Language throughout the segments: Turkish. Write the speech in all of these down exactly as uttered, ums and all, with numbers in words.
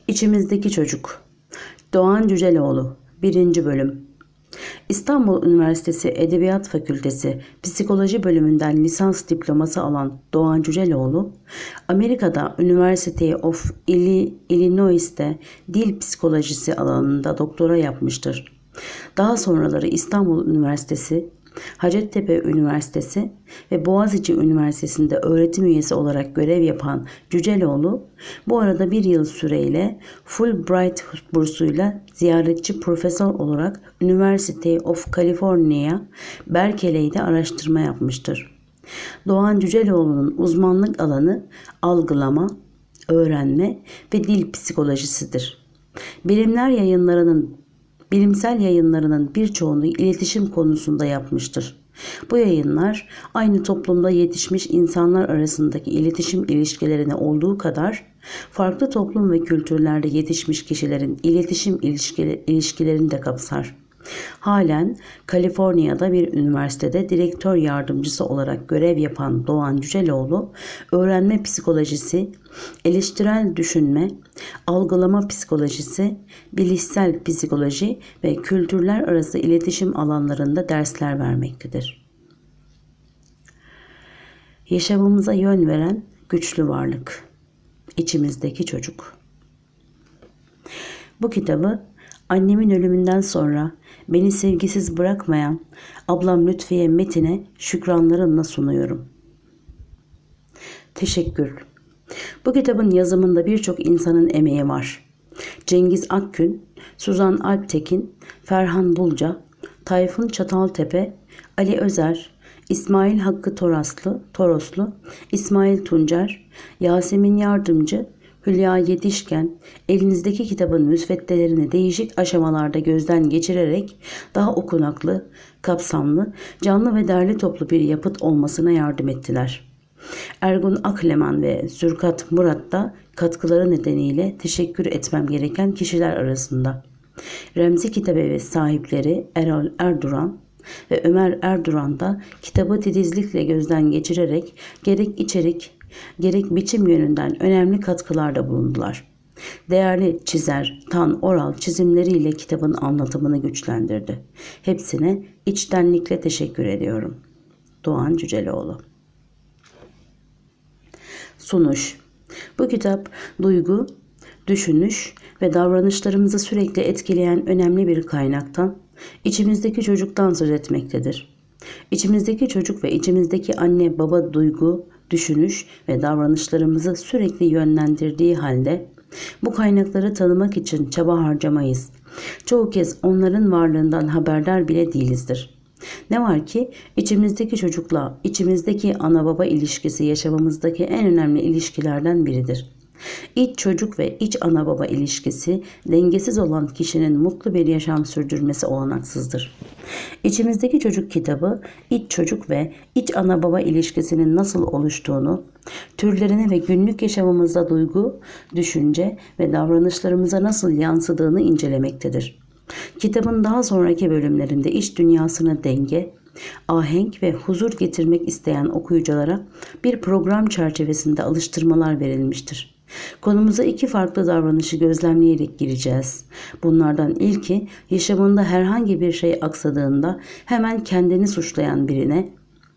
İçimizdeki Çocuk. Doğan Cüceloğlu. birinci. Bölüm. İstanbul Üniversitesi Edebiyat Fakültesi Psikoloji bölümünden lisans diploması alan Doğan Cüceloğlu, Amerika'da University of Illinois'te dil psikolojisi alanında doktora yapmıştır. Daha sonraları İstanbul Üniversitesi, Hacettepe Üniversitesi ve Boğaziçi Üniversitesi'nde öğretim üyesi olarak görev yapan Cüceloğlu, bu arada bir yıl süreyle Fulbright bursuyla ziyaretçi profesör olarak University of California, Berkeley'de araştırma yapmıştır. Doğan Cüceloğlu'nun uzmanlık alanı algılama, öğrenme ve dil psikolojisidir. Bilimler yayınlarının Bilimsel yayınlarının birçoğunu iletişim konusunda yapmıştır. Bu yayınlar aynı toplumda yetişmiş insanlar arasındaki iletişim ilişkilerine olduğu kadar farklı toplum ve kültürlerde yetişmiş kişilerin iletişim ilişkilerini de kapsar. Halen Kaliforniya'da bir üniversitede direktör yardımcısı olarak görev yapan Doğan Cüceloğlu, öğrenme psikolojisi, eleştirel düşünme, algılama psikolojisi, bilişsel psikoloji ve kültürler arası iletişim alanlarında dersler vermektedir. Yaşamımıza yön veren güçlü varlık. İçimizdeki Çocuk. Bu kitabı annemin ölümünden sonra beni sevgisiz bırakmayan ablam Lütfiye Metin'e şükranlarımla sunuyorum. Teşekkür. Bu kitabın yazımında birçok insanın emeği var. Cengiz Akgün, Suzan Alptekin, Ferhan Bulca, Tayfun Çataltepe, Ali Özer, İsmail Hakkı Toraslı, Toroslu, İsmail Tuncer, Yasemin Yardımcı, Hülya Yetişken, elinizdeki kitabın müsveddelerini değişik aşamalarda gözden geçirerek daha okunaklı, kapsamlı, canlı ve derli toplu bir yapıt olmasına yardım ettiler. Ergun Akleman ve Zürkat Murat da katkıları nedeniyle teşekkür etmem gereken kişiler arasında. Remzi Kitabevi sahipleri Erol Erduran ve Ömer Erduran da kitabı titizlikle gözden geçirerek gerek içerik, gerek biçim yönünden önemli katkılarda bulundular. Değerli çizer Tan Oral çizimleriyle kitabın anlatımını güçlendirdi. Hepsine içtenlikle teşekkür ediyorum. Doğan Cüceloğlu. Sunuş. Bu kitap duygu, düşünüş ve davranışlarımızı sürekli etkileyen önemli bir kaynaktan, içimizdeki çocuktan söz etmektedir. İçimizdeki çocuk ve içimizdeki anne baba duygu, düşünüş ve davranışlarımızı sürekli yönlendirdiği halde bu kaynakları tanımak için çaba harcamayız. Çoğu kez onların varlığından haberdar bile değilizdir. Ne var ki içimizdeki çocukla içimizdeki ana baba ilişkisi yaşamımızdaki en önemli ilişkilerden biridir. İç çocuk ve iç ana baba ilişkisi dengesiz olan kişinin mutlu bir yaşam sürdürmesi olanaksızdır. İçimizdeki Çocuk kitabı iç çocuk ve iç ana baba ilişkisinin nasıl oluştuğunu, türlerini ve günlük yaşamımızda duygu, düşünce ve davranışlarımıza nasıl yansıdığını incelemektedir. Kitabın daha sonraki bölümlerinde iç dünyasına denge, ahenk ve huzur getirmek isteyen okuyuculara bir program çerçevesinde alıştırmalar verilmiştir. Konumuza iki farklı davranışı gözlemleyerek gireceğiz. Bunlardan ilki yaşamında herhangi bir şey aksadığında hemen kendini suçlayan birine,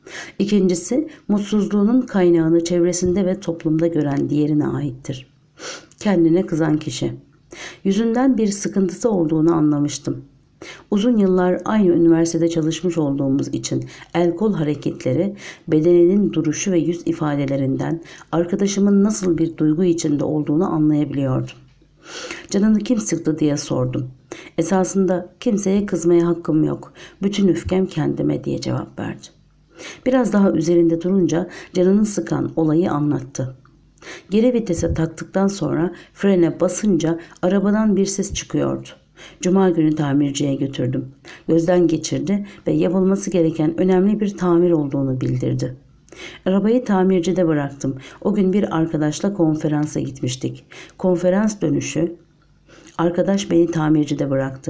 İkincisi mutsuzluğunun kaynağını çevresinde ve toplumda gören diğerine aittir. Kendine kızan kişi. Yüzünden bir sıkıntısı olduğunu anlamıştım. Uzun yıllar aynı üniversitede çalışmış olduğumuz için el kol hareketleri, bedeninin duruşu ve yüz ifadelerinden arkadaşımın nasıl bir duygu içinde olduğunu anlayabiliyordum. Canını kim sıktı diye sordum. Esasında kimseye kızmaya hakkım yok. Bütün öfkem kendime diye cevap verdi. Biraz daha üzerinde durunca canını sıkan olayı anlattı. Geri vitese taktıktan sonra frene basınca arabadan bir ses çıkıyordu. Cuma günü tamirciye götürdüm. Gözden geçirdi ve yapılması gereken önemli bir tamir olduğunu bildirdi. Arabayı tamircide bıraktım. O gün bir arkadaşla konferansa gitmiştik. Konferans dönüşü arkadaş beni tamircide bıraktı.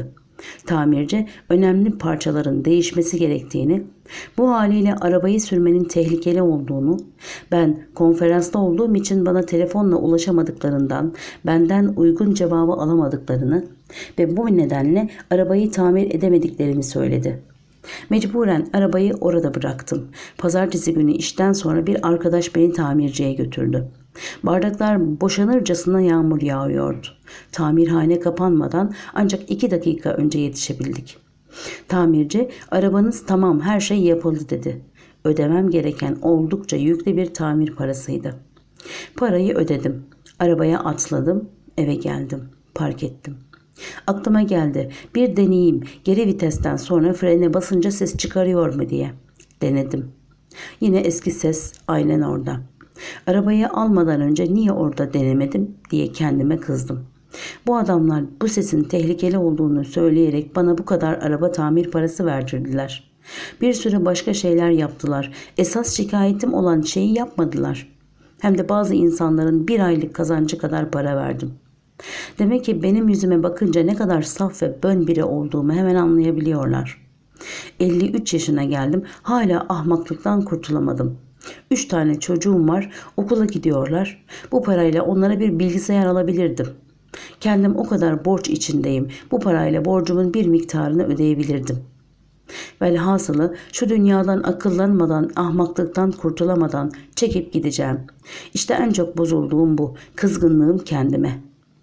Tamirci önemli parçaların değişmesi gerektiğini, bu haliyle arabayı sürmenin tehlikeli olduğunu, ben konferansta olduğum için bana telefonla ulaşamadıklarından benden uygun cevabı alamadıklarını ve bu nedenle arabayı tamir edemediklerini söyledi. Mecburen arabayı orada bıraktım. Pazartesi günü işten sonra bir arkadaş beni tamirciye götürdü. Bardaklar boşanırcasına yağmur yağıyordu. Tamirhane kapanmadan ancak iki dakika önce yetişebildik. Tamirci, arabanız tamam, her şey yapıldı dedi. Ödemem gereken oldukça yüklü bir tamir parasıydı. Parayı ödedim. Arabaya atladım, eve geldim, park ettim. Aklıma geldi, bir deneyeyim, geri vitesten sonra frene basınca ses çıkarıyor mu diye. Denedim. Yine eski ses aynen orada. Arabayı almadan önce niye orada denemedim diye kendime kızdım. Bu adamlar bu sesin tehlikeli olduğunu söyleyerek bana bu kadar araba tamir parası verdirdiler. Bir sürü başka şeyler yaptılar. Esas şikayetim olan şeyi yapmadılar. Hem de bazı insanların bir aylık kazancı kadar para verdim. Demek ki benim yüzüme bakınca ne kadar saf ve bön biri olduğumu hemen anlayabiliyorlar. elli üç yaşına geldim, hala ahmaklıktan kurtulamadım. Üç tane çocuğum var, okula gidiyorlar. Bu parayla onlara bir bilgisayar alabilirdim. Kendim o kadar borç içindeyim. Bu parayla borcumun bir miktarını ödeyebilirdim. Velhasılı şu dünyadan akıllanmadan, ahmaklıktan kurtulamadan çekip gideceğim. İşte en çok bozulduğum bu, kızgınlığım kendime.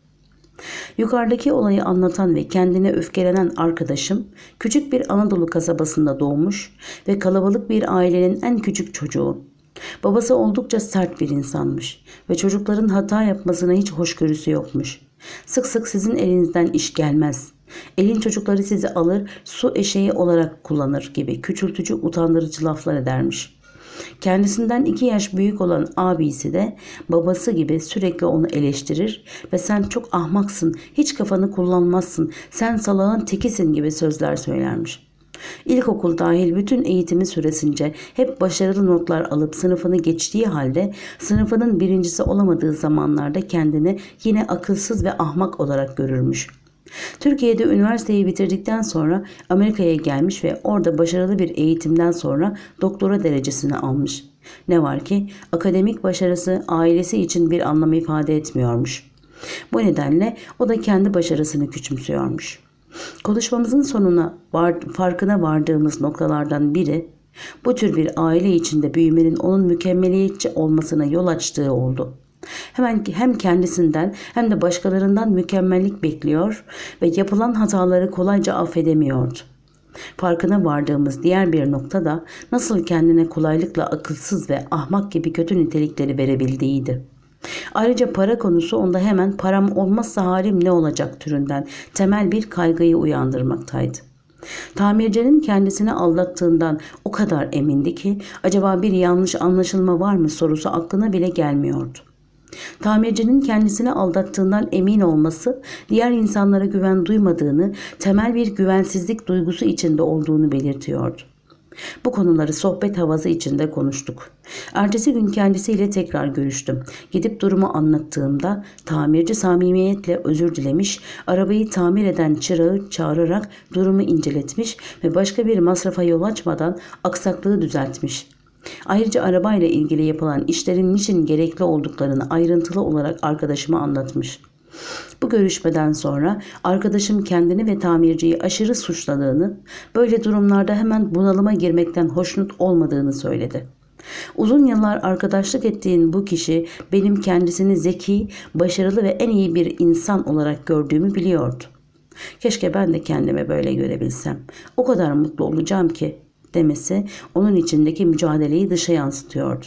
Yukarıdaki olayı anlatan ve kendine öfkelenen arkadaşım, küçük bir Anadolu kasabasında doğmuş ve kalabalık bir ailenin en küçük çocuğu. Babası oldukça sert bir insanmış ve çocukların hata yapmasına hiç hoşgörüsü yokmuş. Sık sık sizin elinizden iş gelmez, elin çocukları sizi alır, su eşeği olarak kullanır gibi küçültücü, utandırıcı laflar edermiş. Kendisinden iki yaş büyük olan abisi de babası gibi sürekli onu eleştirir ve sen çok ahmaksın, hiç kafanı kullanmazsın, sen salağın tekisin gibi sözler söylermiş. İlkokul dahil bütün eğitimi süresince hep başarılı notlar alıp sınıfını geçtiği halde sınıfının birincisi olamadığı zamanlarda kendini yine akılsız ve ahmak olarak görürmüş. Türkiye'de üniversiteyi bitirdikten sonra Amerika'ya gelmiş ve orada başarılı bir eğitimden sonra doktora derecesini almış. Ne var ki akademik başarısı ailesi için bir anlam ifade etmiyormuş. Bu nedenle o da kendi başarısını küçümsüyormuş. Konuşmamızın sonuna var, farkına vardığımız noktalardan biri, bu tür bir aile içinde büyümenin onun mükemmeliyetçi olmasına yol açtığı oldu. Hemen hem kendisinden hem de başkalarından mükemmellik bekliyor ve yapılan hataları kolayca affedemiyordu. Farkına vardığımız diğer bir nokta da nasıl kendine kolaylıkla akılsız ve ahmak gibi kötü nitelikleri verebildiğiydi. Ayrıca para konusu onda hemen param olmazsa halim ne olacak türünden temel bir kaygıyı uyandırmaktaydı. Tamircinin kendisini aldattığından o kadar emindi ki acaba bir yanlış anlaşılma var mı sorusu aklına bile gelmiyordu. Tamircinin kendisini aldattığından emin olması, diğer insanlara güven duymadığını, temel bir güvensizlik duygusu içinde olduğunu belirtiyordu. Bu konuları sohbet havası içinde konuştuk. Ertesi gün kendisiyle tekrar görüştüm. Gidip durumu anlattığımda tamirci samimiyetle özür dilemiş, arabayı tamir eden çırağı çağırarak durumu inceletmiş ve başka bir masrafa yol açmadan aksaklığı düzeltmiş. Ayrıca arabayla ilgili yapılan işlerin niçin gerekli olduklarını ayrıntılı olarak arkadaşıma anlatmış. Bu görüşmeden sonra arkadaşım kendini ve tamirciyi aşırı suçladığını, böyle durumlarda hemen bunalıma girmekten hoşnut olmadığını söyledi. Uzun yıllar arkadaşlık ettiğin bu kişi benim kendisini zeki, başarılı ve en iyi bir insan olarak gördüğümü biliyordu. Keşke ben de kendimi böyle görebilsem. O kadar mutlu olacağım ki demesi onun içindeki mücadeleyi dışa yansıtıyordu.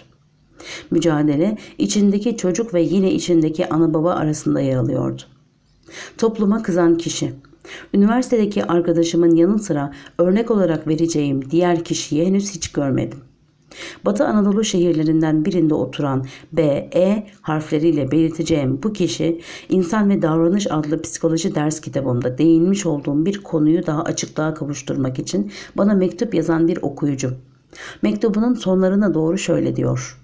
Mücadele içindeki çocuk ve yine içindeki ana baba arasında yer alıyordu. Topluma kızan kişi. Üniversitedeki arkadaşımın yanı sıra örnek olarak vereceğim diğer kişiyi henüz hiç görmedim. Batı Anadolu şehirlerinden birinde oturan B, E harfleriyle belirteceğim bu kişi, İnsan ve Davranış adlı psikoloji ders kitabımda değinmiş olduğum bir konuyu daha açıklığa kavuşturmak için bana mektup yazan bir okuyucu. Mektubunun sonlarına doğru şöyle diyor.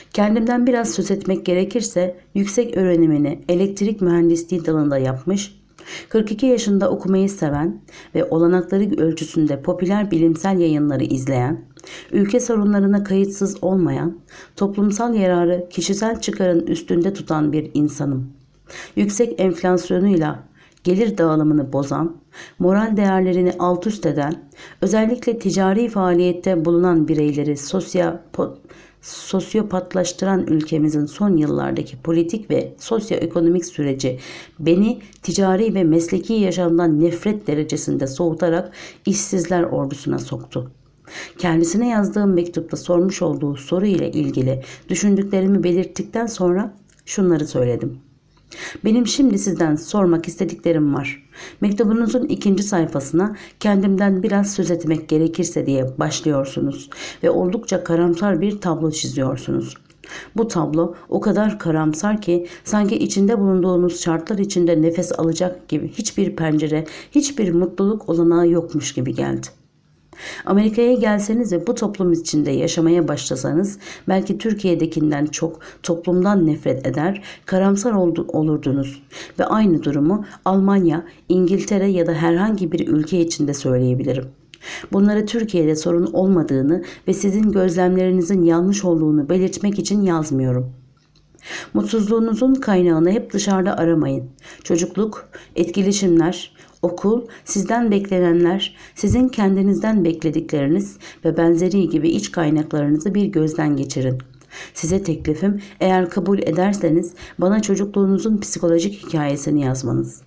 Kendimden biraz söz etmek gerekirse yüksek öğrenimini elektrik mühendisliği dalında yapmış, kırk iki yaşında okumayı seven ve olanakları ölçüsünde popüler bilimsel yayınları izleyen, ülke sorunlarına kayıtsız olmayan, toplumsal yararı kişisel çıkarın üstünde tutan bir insanım. Yüksek enflasyonuyla gelir dağılımını bozan, moral değerlerini alt üst eden, özellikle ticari faaliyette bulunan bireyleri sosyopo- sosyopatlaştıran ülkemizin son yıllardaki politik ve sosyoekonomik süreci beni ticari ve mesleki yaşamdan nefret derecesinde soğutarak işsizler ordusuna soktu. Kendisine yazdığım mektupta sormuş olduğu soru ile ilgili düşündüklerimi belirttikten sonra şunları söyledim. Benim şimdi sizden sormak istediklerim var. Mektubunuzun ikinci sayfasına kendimden biraz söz etmek gerekirse diye başlıyorsunuz ve oldukça karamsar bir tablo çiziyorsunuz. Bu tablo o kadar karamsar ki sanki içinde bulunduğunuz şartlar içinde nefes alacak gibi hiçbir pencere, hiçbir mutluluk olanağı yokmuş gibi geldi. Amerika'ya gelseniz ve bu toplum içinde yaşamaya başlasanız belki Türkiye'dekinden çok toplumdan nefret eder, karamsar olurdunuz ve aynı durumu Almanya, İngiltere ya da herhangi bir ülke içinde söyleyebilirim. Bunları Türkiye'de sorun olmadığını ve sizin gözlemlerinizin yanlış olduğunu belirtmek için yazmıyorum. Mutsuzluğunuzun kaynağını hep dışarıda aramayın. Çocukluk, etkileşimler, okul, sizden beklenenler, sizin kendinizden bekledikleriniz ve benzeri gibi iç kaynaklarınızı bir gözden geçirin. Size teklifim, eğer kabul ederseniz bana çocukluğunuzun psikolojik hikayesini yazmanız.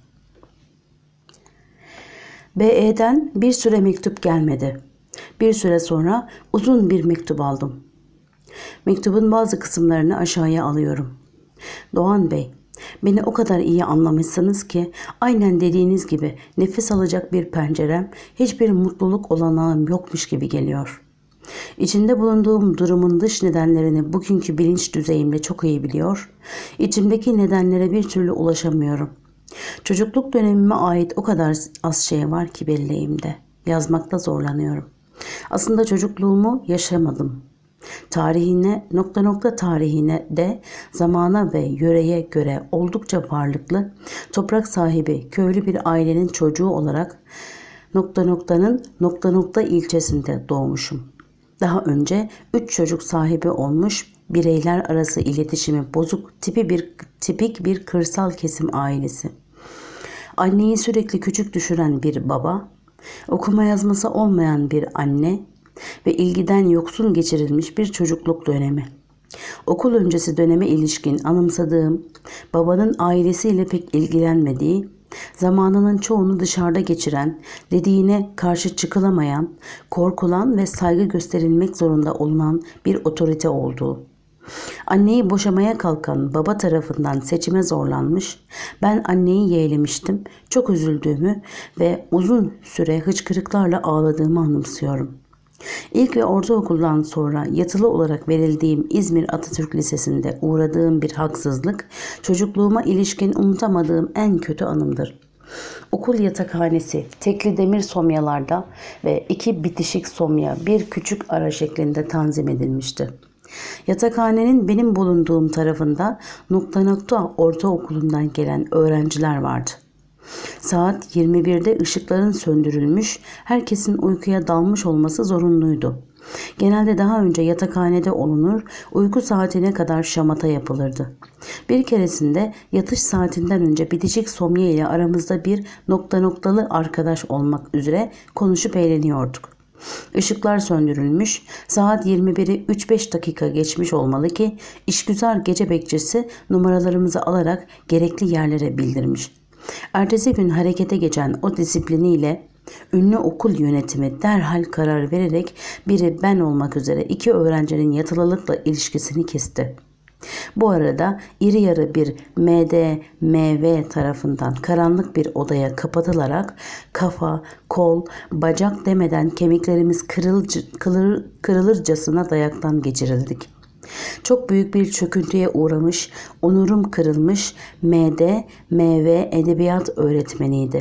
B E'den bir süre mektup gelmedi. Bir süre sonra uzun bir mektup aldım. Mektubun bazı kısımlarını aşağıya alıyorum. Doğan Bey, beni o kadar iyi anlamışsınız ki aynen dediğiniz gibi nefes alacak bir pencerem, hiçbir mutluluk olanağım yokmuş gibi geliyor. İçinde bulunduğum durumun dış nedenlerini bugünkü bilinç düzeyimle çok iyi biliyor, içimdeki nedenlere bir türlü ulaşamıyorum. Çocukluk dönemime ait o kadar az şey var ki belleğimde. Yazmakta zorlanıyorum. Aslında çocukluğumu yaşamadım. Tarihine, nokta nokta tarihine de zamana ve yöreye göre oldukça varlıklı, toprak sahibi, köylü bir ailenin çocuğu olarak nokta noktanın nokta nokta ilçesinde doğmuşum. Daha önce üç çocuk sahibi olmuş, bireyler arası iletişimi bozuk tipi bir tipik bir kırsal kesim ailesi. Anneyi sürekli küçük düşüren bir baba, okuma yazması olmayan bir anne ve ilgiden yoksun geçirilmiş bir çocukluk dönemi. Okul öncesi döneme ilişkin anımsadığım, babanın ailesiyle pek ilgilenmediği, zamanının çoğunu dışarıda geçiren, dediğine karşı çıkılamayan, korkulan ve saygı gösterilmek zorunda olunan bir otorite olduğu. Anneyi boşamaya kalkan baba tarafından seçime zorlanmış, ben anneyi yeğlemiştim, çok üzüldüğümü ve uzun süre hıçkırıklarla ağladığımı anımsıyorum. İlk ve ortaokuldan sonra yatılı olarak verildiğim İzmir Atatürk Lisesi'nde uğradığım bir haksızlık, çocukluğuma ilişkin unutamadığım en kötü anımdır. Okul yatakhanesi tekli demir somyalarda ve iki bitişik somya bir küçük ara şeklinde tanzim edilmişti. Yatakhanenin benim bulunduğum tarafında nokta nokta ortaokulundan gelen öğrenciler vardı. Saat yirmi birde ışıkların söndürülmüş, herkesin uykuya dalmış olması zorunluydu. Genelde daha önce yatakhanede olunur, uyku saatine kadar şamata yapılırdı. Bir keresinde yatış saatinden önce bitişik somya ile aramızda bir nokta noktalı arkadaş olmak üzere konuşup eğleniyorduk. Işıklar söndürülmüş, saat yirmi biri üç beş dakika geçmiş olmalı ki işgüzar gece bekçisi numaralarımızı alarak gerekli yerlere bildirmiş. Ertesi gün harekete geçen o disipliniyle ünlü okul yönetimi derhal karar vererek biri ben olmak üzere iki öğrencinin yatılılıkla ilişkisini kesti. Bu arada iri yarı bir M D M V tarafından karanlık bir odaya kapatılarak kafa, kol, bacak demeden kemiklerimiz kırıl, kırılır, kırılırcasına dayaktan geçirildik. Çok büyük bir çöküntüye uğramış, onurum kırılmış M D M V edebiyat öğretmeniydi.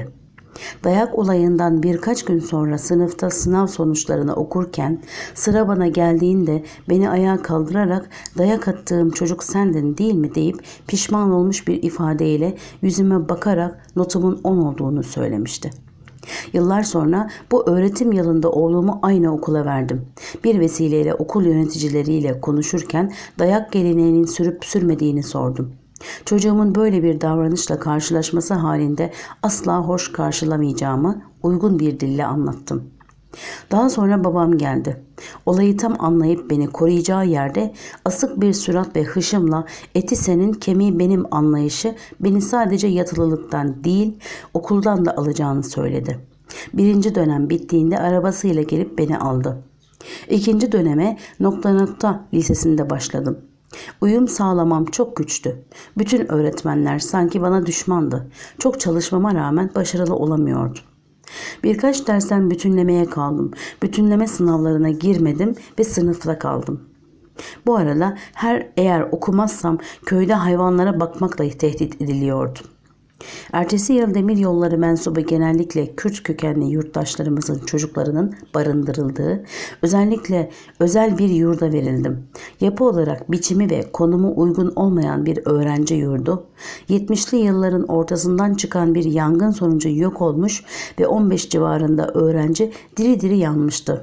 Dayak olayından birkaç gün sonra sınıfta sınav sonuçlarını okurken sıra bana geldiğinde beni ayağa kaldırarak dayak attığım çocuk sendin değil mi deyip pişman olmuş bir ifadeyle yüzüme bakarak notumun on olduğunu söylemişti. Yıllar sonra bu öğretim yılında oğlumu aynı okula verdim. Bir vesileyle okul yöneticileriyle konuşurken dayak geleneğinin sürüp sürmediğini sordum. Çocuğumun böyle bir davranışla karşılaşması halinde asla hoş karşılamayacağımı uygun bir dille anlattım. Daha sonra babam geldi. Olayı tam anlayıp beni koruyacağı yerde asık bir surat ve hışımla eti senin kemiği benim anlayışı beni sadece yatılılıktan değil okuldan da alacağını söyledi. Birinci dönem bittiğinde arabasıyla gelip beni aldı. İkinci döneme nokta nokta lisesinde başladım. Uyum sağlamam çok güçtü. Bütün öğretmenler sanki bana düşmandı. Çok çalışmama rağmen başarılı olamıyordum. Birkaç dersten bütünlemeye kaldım. Bütünleme sınavlarına girmedim ve sınıfta kaldım. Bu arada her eğer okumazsam köyde hayvanlara bakmakla tehdit ediliyordum. Ertesi yıl demiryolları mensubu genellikle Kürt kökenli yurttaşlarımızın çocuklarının barındırıldığı özellikle özel bir yurda verildim. Yapı olarak biçimi ve konumu uygun olmayan bir öğrenci yurdu, yetmişli yılların ortasından çıkan bir yangın sonucu yok olmuş ve on beş civarında öğrenci diri diri yanmıştı.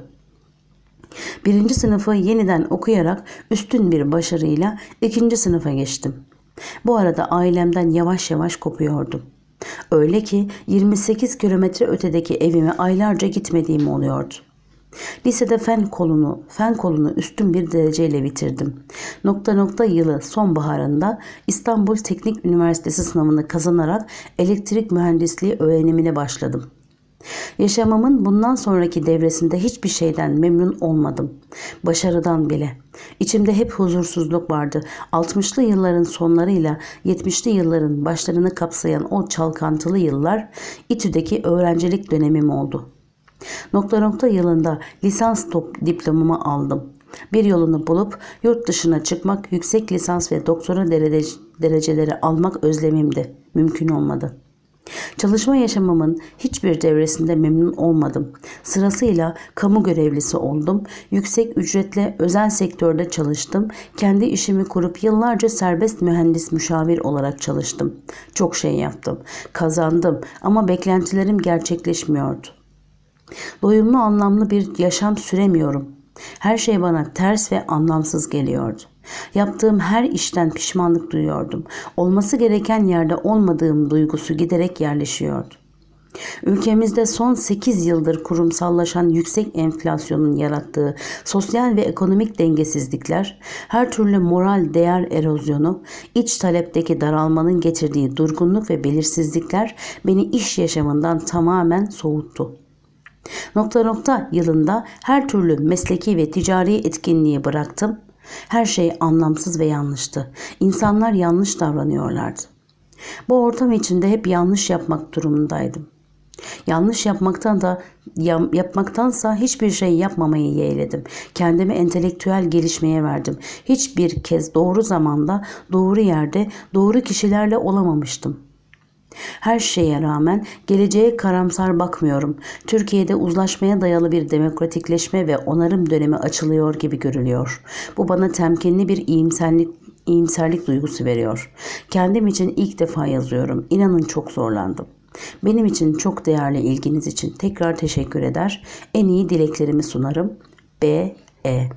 Birinci sınıfı yeniden okuyarak üstün bir başarıyla ikinci sınıfa geçtim. Bu arada ailemden yavaş yavaş kopuyordum. Öyle ki yirmi sekiz kilometre ötedeki evime aylarca gitmediğim oluyordu. Lisede fen kolunu, fen kolunu üstün bir dereceyle bitirdim. Nokta nokta yılı sonbaharında İstanbul Teknik Üniversitesi sınavını kazanarak elektrik mühendisliği öğrenimine başladım. Yaşamımın bundan sonraki devresinde hiçbir şeyden memnun olmadım. Başarıdan bile. İçimde hep huzursuzluk vardı. altmışlı yılların sonlarıyla yetmişli yılların başlarını kapsayan o çalkantılı yıllar İTÜ'deki öğrencilik dönemim oldu. Nokta nokta yılında lisans top diplomamı aldım. Bir yolunu bulup yurt dışına çıkmak, yüksek lisans ve doktora derece, dereceleri almak özlemimdi. Mümkün olmadı. Çalışma yaşamımın hiçbir devresinde memnun olmadım. Sırasıyla kamu görevlisi oldum. Yüksek ücretle özel sektörde çalıştım. Kendi işimi kurup yıllarca serbest mühendis müşavir olarak çalıştım. Çok şey yaptım. Kazandım ama beklentilerim gerçekleşmiyordu. Doyumlu anlamlı bir yaşam süremiyorum. Her şey bana ters ve anlamsız geliyordu. Yaptığım her işten pişmanlık duyuyordum. Olması gereken yerde olmadığım duygusu giderek yerleşiyordu. Ülkemizde son sekiz yıldır kurumsallaşan yüksek enflasyonun yarattığı sosyal ve ekonomik dengesizlikler, her türlü moral değer erozyonu, iç talepteki daralmanın getirdiği durgunluk ve belirsizlikler beni iş yaşamından tamamen soğuttu. Nokta nokta yılında her türlü mesleki ve ticari etkinliği bıraktım. Her şey anlamsız ve yanlıştı. İnsanlar yanlış davranıyorlardı. Bu ortam içinde hep yanlış yapmak durumundaydım. Yanlış yapmaktan da yapmaktansa hiçbir şey yapmamayı yeğledim. Kendimi entelektüel gelişmeye verdim. Hiçbir kez doğru zamanda, doğru yerde, doğru kişilerle olamamıştım. Her şeye rağmen geleceğe karamsar bakmıyorum. Türkiye'de uzlaşmaya dayalı bir demokratikleşme ve onarım dönemi açılıyor gibi görülüyor. Bu bana temkinli bir iyimserlik, iyimserlik duygusu veriyor. Kendim için ilk defa yazıyorum. İnanın çok zorlandım. Benim için çok değerli ilginiz için tekrar teşekkür eder. En iyi dileklerimi sunarım. B E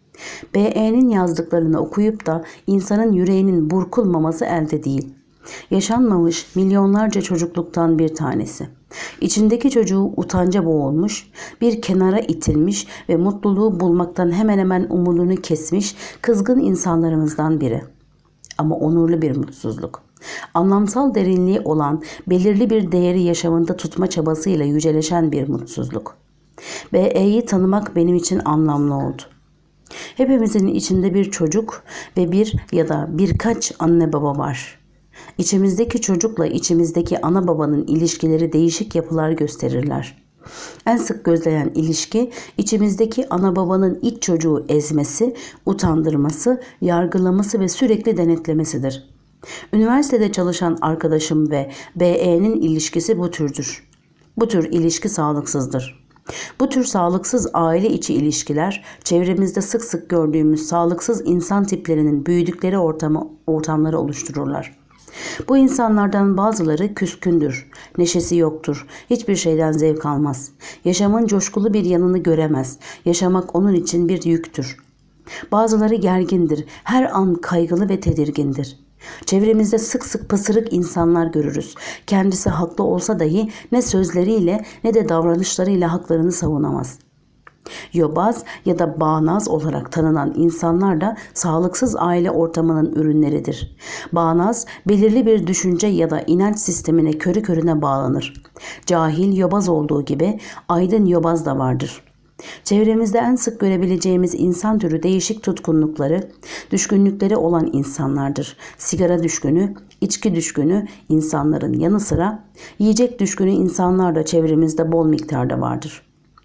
B E'nin yazdıklarını okuyup da insanın yüreğinin burkulmaması elde değil. Yaşanmamış milyonlarca çocukluktan bir tanesi. İçindeki çocuğu utanca boğulmuş, bir kenara itilmiş ve mutluluğu bulmaktan hemen hemen umudunu kesmiş kızgın insanlarımızdan biri. Ama onurlu bir mutsuzluk. Anlamsal derinliği olan, belirli bir değeri yaşamında tutma çabasıyla yüceleşen bir mutsuzluk. B E'yi tanımak benim için anlamlı oldu. Hepimizin içinde bir çocuk ve bir ya da birkaç anne baba var. İçimizdeki çocukla içimizdeki ana babanın ilişkileri değişik yapılar gösterirler. En sık gözlenen ilişki içimizdeki ana babanın iç çocuğu ezmesi, utandırması, yargılaması ve sürekli denetlemesidir. Üniversitede çalışan arkadaşım ve B E'nin ilişkisi bu türdür. Bu tür ilişki sağlıksızdır. Bu tür sağlıksız aile içi ilişkiler, çevremizde sık sık gördüğümüz sağlıksız insan tiplerinin büyüdükleri ortamı, ortamları oluştururlar. Bu insanlardan bazıları küskündür, neşesi yoktur, hiçbir şeyden zevk almaz. Yaşamın coşkulu bir yanını göremez, yaşamak onun için bir yüktür. Bazıları gergindir, her an kaygılı ve tedirgindir. Çevremizde sık sık pısırık insanlar görürüz. Kendisi haklı olsa dahi ne sözleriyle ne de davranışlarıyla haklarını savunamaz. Yobaz ya da bağnaz olarak tanınan insanlar da sağlıksız aile ortamının ürünleridir. Bağnaz, belirli bir düşünce ya da inanç sistemine körü körüne bağlanır. Cahil yobaz olduğu gibi aydın yobaz da vardır. Çevremizde en sık görebileceğimiz insan türü değişik tutkunlukları, düşkünlükleri olan insanlardır. Sigara düşkünü, içki düşkünü insanların yanı sıra yiyecek düşkünü insanlar da çevremizde bol miktarda vardır.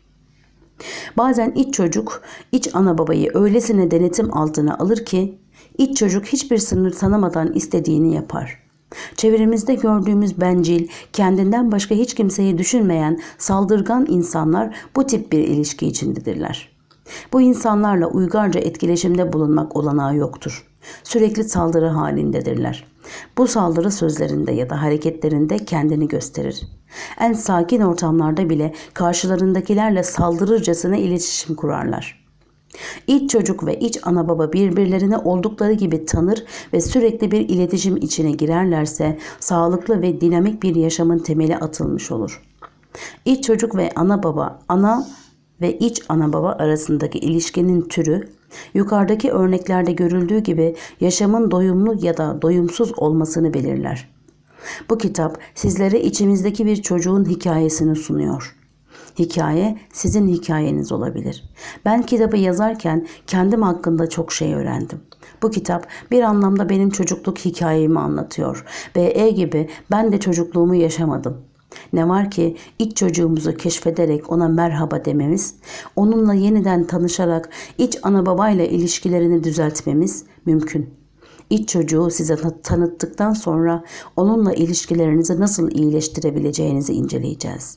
Bazen iç çocuk, iç ana babayı öylesine denetim altına alır ki, iç çocuk hiçbir sınır tanımadan istediğini yapar. Çevremizde gördüğümüz bencil, kendinden başka hiç kimseyi düşünmeyen saldırgan insanlar bu tip bir ilişki içindedirler. Bu insanlarla uygarca etkileşimde bulunmak olanağı yoktur. Sürekli saldırı halindedirler. Bu saldırı sözlerinde ya da hareketlerinde kendini gösterir. En sakin ortamlarda bile karşılarındakilerle saldırırcasına iletişim kurarlar. İç çocuk ve iç ana baba birbirlerini oldukları gibi tanır ve sürekli bir iletişim içine girerlerse sağlıklı ve dinamik bir yaşamın temeli atılmış olur. İç çocuk ve ana baba, ana ve iç ana baba arasındaki ilişkinin türü, yukarıdaki örneklerde görüldüğü gibi yaşamın doyumlu ya da doyumsuz olmasını belirler. Bu kitap sizlere içimizdeki bir çocuğun hikayesini sunuyor. Hikaye sizin hikayeniz olabilir. Ben kitabı yazarken kendim hakkında çok şey öğrendim. Bu kitap bir anlamda benim çocukluk hikayemi anlatıyor. B E gibi ben de çocukluğumu yaşamadım. Ne var ki iç çocuğumuzu keşfederek ona merhaba dememiz, onunla yeniden tanışarak iç ana babayla ilişkilerini düzeltmemiz mümkün. İç çocuğu size tanıttıktan sonra onunla ilişkilerinizi nasıl iyileştirebileceğinizi inceleyeceğiz.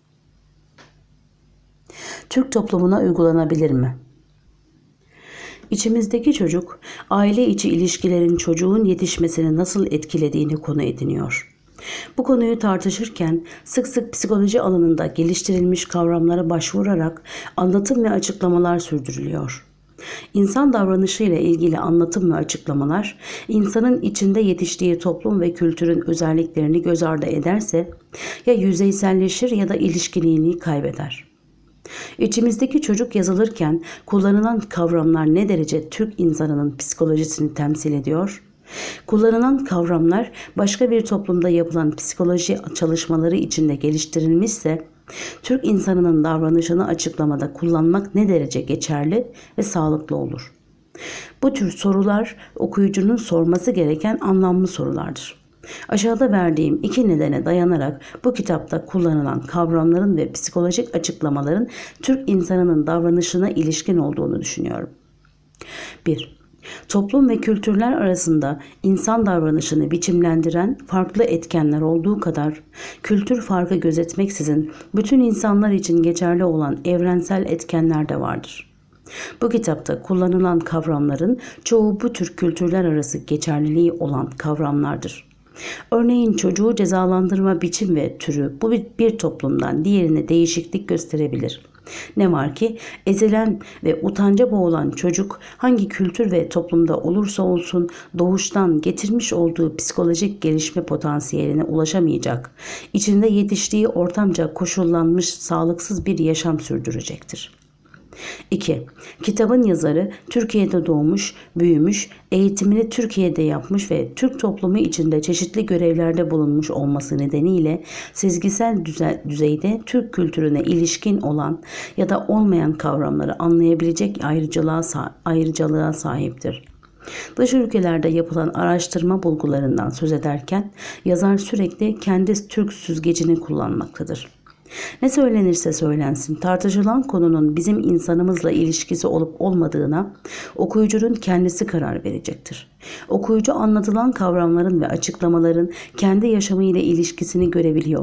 Türk toplumuna uygulanabilir mi? İçimizdeki çocuk, aile içi ilişkilerin çocuğun yetişmesini nasıl etkilediğini konu ediniyor. Bu konuyu tartışırken sık sık psikoloji alanında geliştirilmiş kavramlara başvurarak anlatım ve açıklamalar sürdürülüyor. İnsan davranışıyla ilgili anlatım ve açıklamalar, insanın içinde yetiştiği toplum ve kültürün özelliklerini göz ardı ederse ya yüzeyselleşir ya da ilişkiliğini kaybeder. İçimizdeki çocuk yazılırken kullanılan kavramlar ne derece Türk insanının psikolojisini temsil ediyor? Kullanılan kavramlar başka bir toplumda yapılan psikoloji çalışmaları içinde geliştirilmişse, Türk insanının davranışını açıklamada kullanmak ne derece geçerli ve sağlıklı olur? Bu tür sorular okuyucunun sorması gereken anlamlı sorulardır. Aşağıda verdiğim iki nedene dayanarak bu kitapta kullanılan kavramların ve psikolojik açıklamaların Türk insanının davranışına ilişkin olduğunu düşünüyorum. bir. Toplum ve kültürler arasında insan davranışını biçimlendiren farklı etkenler olduğu kadar, kültür farkı gözetmeksizin bütün insanlar için geçerli olan evrensel etkenler de vardır. Bu kitapta kullanılan kavramların çoğu bu tür kültürler arası geçerliliği olan kavramlardır. Örneğin çocuğu cezalandırma biçim ve türü bu bir toplumdan diğerine değişiklik gösterebilir. Ne var ki ezilen ve utanca boğulan çocuk hangi kültür ve toplumda olursa olsun doğuştan getirmiş olduğu psikolojik gelişme potansiyeline ulaşamayacak, içinde yetiştiği ortamca koşullanmış sağlıksız bir yaşam sürdürecektir. iki. Kitabın yazarı Türkiye'de doğmuş, büyümüş, eğitimini Türkiye'de yapmış ve Türk toplumu içinde çeşitli görevlerde bulunmuş olması nedeniyle sezgisel düzeyde Türk kültürüne ilişkin olan ya da olmayan kavramları anlayabilecek ayrıcalığa, ayrıcalığa sahiptir. Dış ülkelerde yapılan araştırma bulgularından söz ederken yazar sürekli kendi Türk süzgecini kullanmaktadır. Ne söylenirse söylensin tartışılan konunun bizim insanımızla ilişkisi olup olmadığına okuyucunun kendisi karar verecektir. Okuyucu anlatılan kavramların ve açıklamaların kendi yaşamıyla ilişkisini görebiliyor.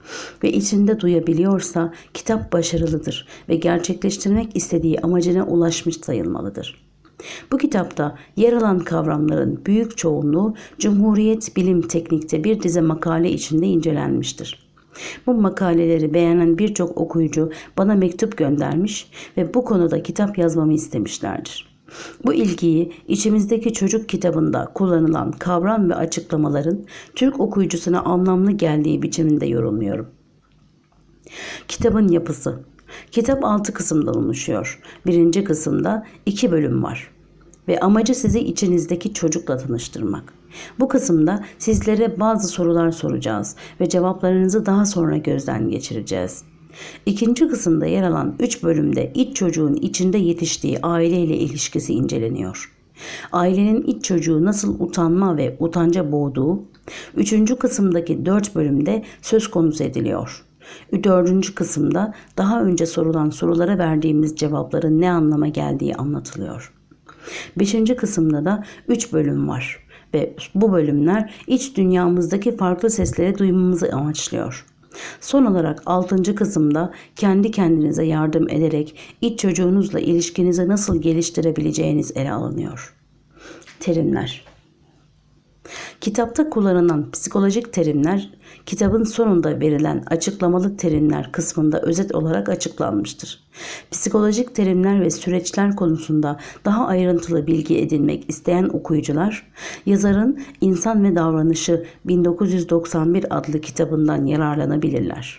ve içinde duyabiliyorsa kitap başarılıdır ve gerçekleştirmek istediği amacına ulaşmış sayılmalıdır. Bu kitapta yer alan kavramların büyük çoğunluğu Cumhuriyet Bilim Teknik'te bir dizi makale içinde incelenmiştir. Bu makaleleri beğenen birçok okuyucu bana mektup göndermiş ve bu konuda kitap yazmamı istemişlerdir. Bu ilgiyi içimizdeki çocuk kitabında kullanılan kavram ve açıklamaların Türk okuyucusuna anlamlı geldiği biçiminde yorumluyorum. Kitabın yapısı. Kitap altı kısımdan oluşuyor. Birinci kısımda iki bölüm var ve amacı sizi içinizdeki çocukla tanıştırmak. Bu kısımda sizlere bazı sorular soracağız ve cevaplarınızı daha sonra gözden geçireceğiz. İkinci kısımda yer alan üç bölümde iç çocuğun içinde yetiştiği aileyle ilişkisi inceleniyor. Ailenin iç çocuğu nasıl utanma ve utanca boğduğu, üçüncü kısımdaki dört bölümde söz konusu ediliyor. Dördüncü kısımda daha önce sorulan sorulara verdiğimiz cevapların ne anlama geldiği anlatılıyor. Beşinci kısımda da üç bölüm var ve bu bölümler iç dünyamızdaki farklı sesleri duymamızı amaçlıyor. Son olarak altıncı kısımda kendi kendinize yardım ederek iç çocuğunuzla ilişkinizi nasıl geliştirebileceğiniz ele alınıyor. Terimler. Kitapta kullanılan psikolojik terimler, kitabın sonunda verilen açıklamalı terimler kısmında özet olarak açıklanmıştır. Psikolojik terimler ve süreçler konusunda daha ayrıntılı bilgi edinmek isteyen okuyucular, yazarın İnsan ve Davranışı bin dokuz yüz doksan bir adlı kitabından yararlanabilirler.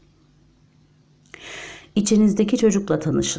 İçinizdeki çocukla tanışın.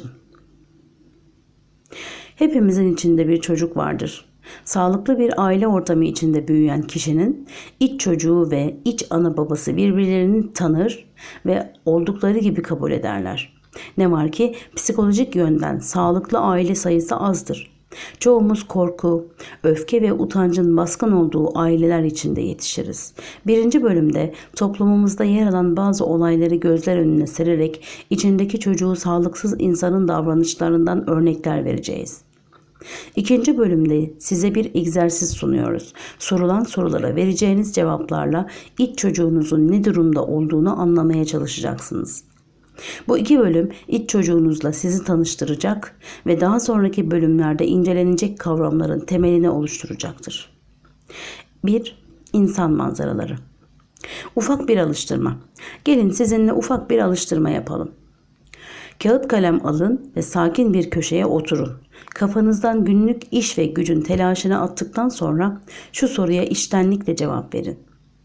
Hepimizin içinde bir çocuk vardır. Sağlıklı bir aile ortamı içinde büyüyen kişinin iç çocuğu ve iç ana babası birbirlerini tanır ve oldukları gibi kabul ederler. Ne var ki psikolojik yönden sağlıklı aile sayısı azdır. Çoğumuz korku, öfke ve utancın baskın olduğu aileler içinde yetişiriz. Birinci bölümde toplumumuzda yer alan bazı olayları gözler önüne sererek içindeki çocuğu sağlıksız insanın davranışlarından örnekler vereceğiz. İkinci bölümde size bir egzersiz sunuyoruz. Sorulan sorulara vereceğiniz cevaplarla iç çocuğunuzun ne durumda olduğunu anlamaya çalışacaksınız. Bu iki bölüm iç çocuğunuzla sizi tanıştıracak ve daha sonraki bölümlerde incelenecek kavramların temelini oluşturacaktır. bir. İnsan manzaraları. Ufak bir alıştırma. Gelin sizinle ufak bir alıştırma yapalım. Kağıt kalem alın ve sakin bir köşeye oturun. Kafanızdan günlük iş ve gücün telaşını attıktan sonra şu soruya içtenlikle cevap verin.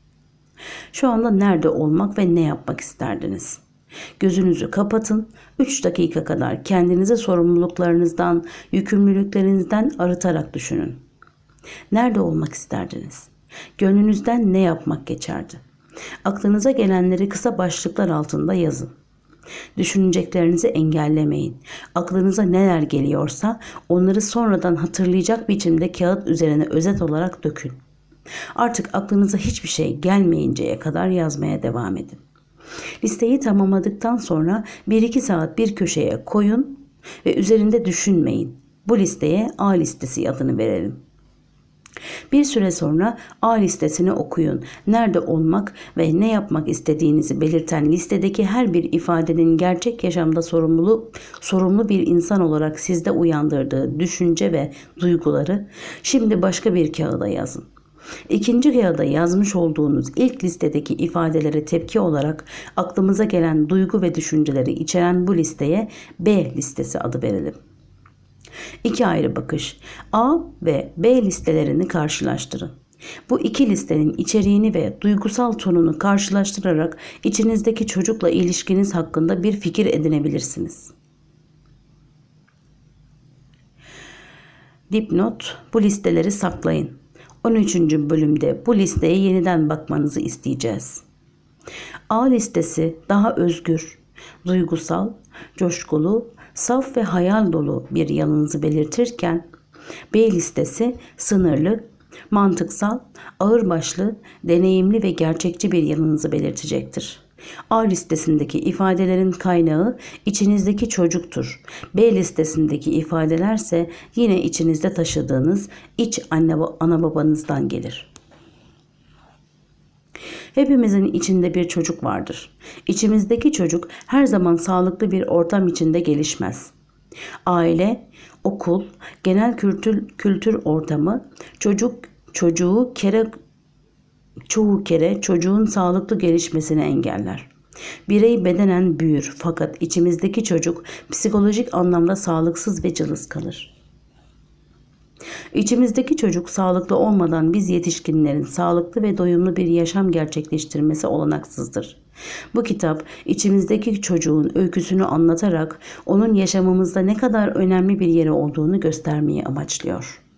Şu anda nerede olmak ve ne yapmak isterdiniz? Gözünüzü kapatın, üç dakika kadar kendinizi sorumluluklarınızdan, yükümlülüklerinizden arıtarak düşünün. Nerede olmak isterdiniz? Gönlünüzden ne yapmak geçerdi? Aklınıza gelenleri kısa başlıklar altında yazın. Düşüneceklerinizi engellemeyin. Aklınıza neler geliyorsa onları sonradan hatırlayacak biçimde kağıt üzerine özet olarak dökün. Artık aklınıza hiçbir şey gelmeyinceye kadar yazmaya devam edin. Listeyi tamamladıktan sonra bir iki saat bir köşeye koyun ve üzerinde düşünmeyin. Bu listeye A listesi adını verelim. Bir süre sonra A listesini okuyun. Nerede olmak ve ne yapmak istediğinizi belirten listedeki her bir ifadenin gerçek yaşamda sorumlu, sorumlu bir insan olarak sizde uyandırdığı düşünce ve duyguları şimdi başka bir kağıda yazın. İkinci kağıda yazmış olduğunuz ilk listedeki ifadelere tepki olarak aklımıza gelen duygu ve düşünceleri içeren bu listeye B listesi adı verelim. İki ayrı bakış. A ve B listelerini karşılaştırın. Bu iki listenin içeriğini ve duygusal tonunu karşılaştırarak içinizdeki çocukla ilişkiniz hakkında bir fikir edinebilirsiniz. Dipnot: bu listeleri saklayın. on üçüncü bölümde bu listeye yeniden bakmanızı isteyeceğiz. A listesi daha özgür, duygusal, coşkulu, saf ve hayal dolu bir yanınızı belirtirken B listesi sınırlı, mantıksal, ağırbaşlı, deneyimli ve gerçekçi bir yanınızı belirtecektir. A listesindeki ifadelerin kaynağı içinizdeki çocuktur. B listesindeki ifadelerse yine içinizde taşıdığınız iç anne ana babanızdan gelir. Hepimizin içinde bir çocuk vardır. İçimizdeki çocuk her zaman sağlıklı bir ortam içinde gelişmez. Aile, okul, genel kültür, kültür ortamı çocuk çocuğu kere çoğu kere çocuğun sağlıklı gelişmesini engeller. Birey bedenen büyür fakat içimizdeki çocuk psikolojik anlamda sağlıksız ve cılız kalır. İçimizdeki çocuk sağlıklı olmadan biz yetişkinlerin sağlıklı ve doyumlu bir yaşam gerçekleştirmesi olanaksızdır. Bu kitap içimizdeki çocuğun öyküsünü anlatarak onun yaşamımızda ne kadar önemli bir yeri olduğunu göstermeyi amaçlıyor.